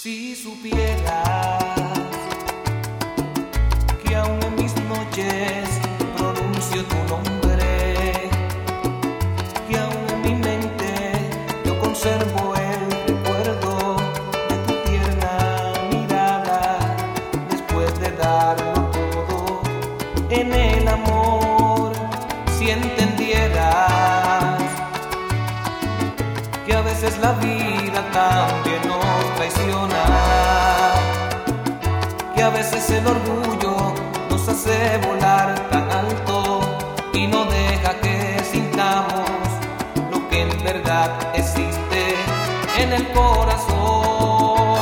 Si supieras que aún en mis noches pronuncio tu nombre, que aún en mi mente yo conservo el recuerdo de tu tierna mirada, después de darlo todo en el amor. Si entendieras que a veces la vida también nos traiciona, que a veces el orgullo nos hace volar tan alto y no deja que sintamos lo que en verdad existe en el corazón.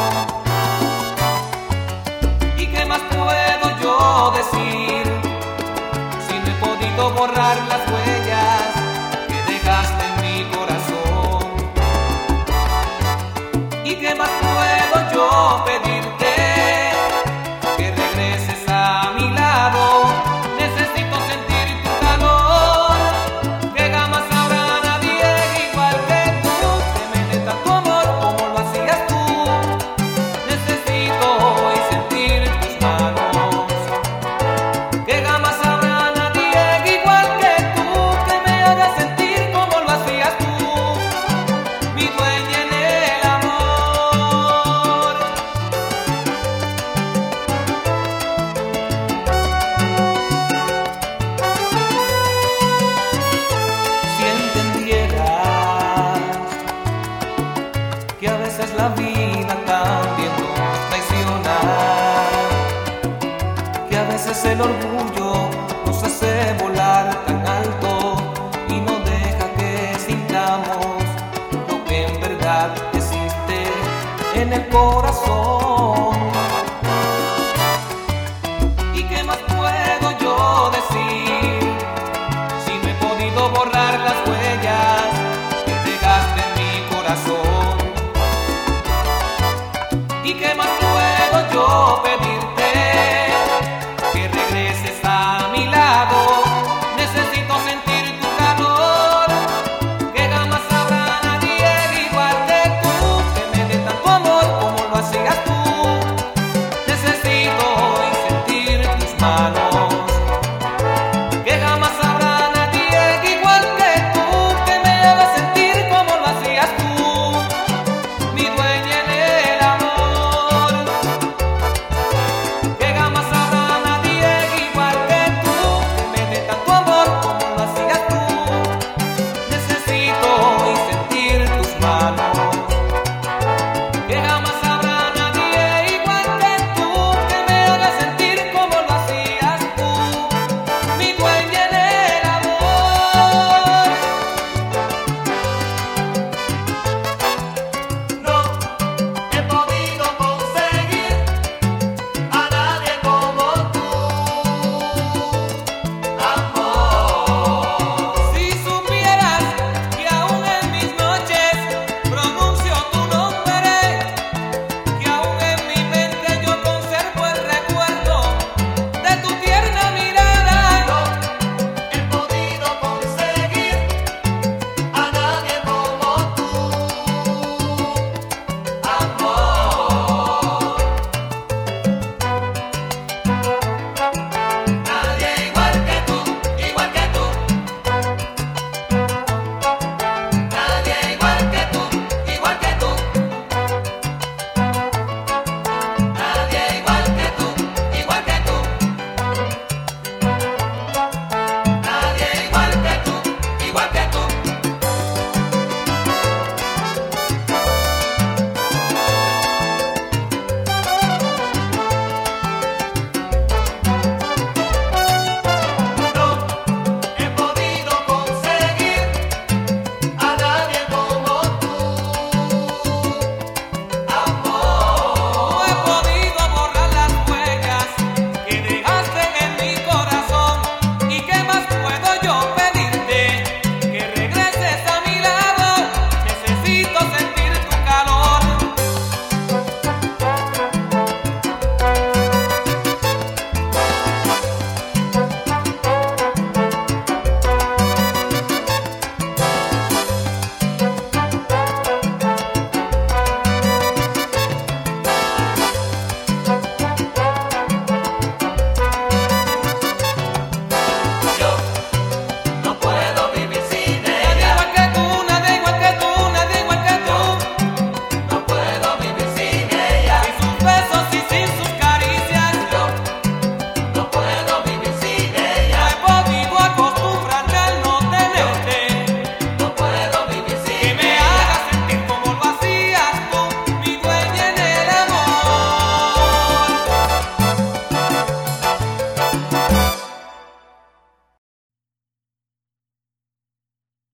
¿Y qué más puedo yo decir si no he podido borrar las huellas que dejaste en mi corazón? ¿Y qué más puedo yo pedirte? Que regreses a mi lado. Necesito sentir tu calor, que jamás habrá nadie igual que tú, que me dé tanto amor como lo hacías tú. Necesito hoy sentir tus manos, que jamás habrá nadie igual que tú, que me haga sentir como lo hacías tú, mi dueña en el amor. Si entendieras que a veces la vida también nos traiciona, que a veces el orgullo nos hace volar tan alto y no deja que sintamos lo que en verdad existe en el corazón.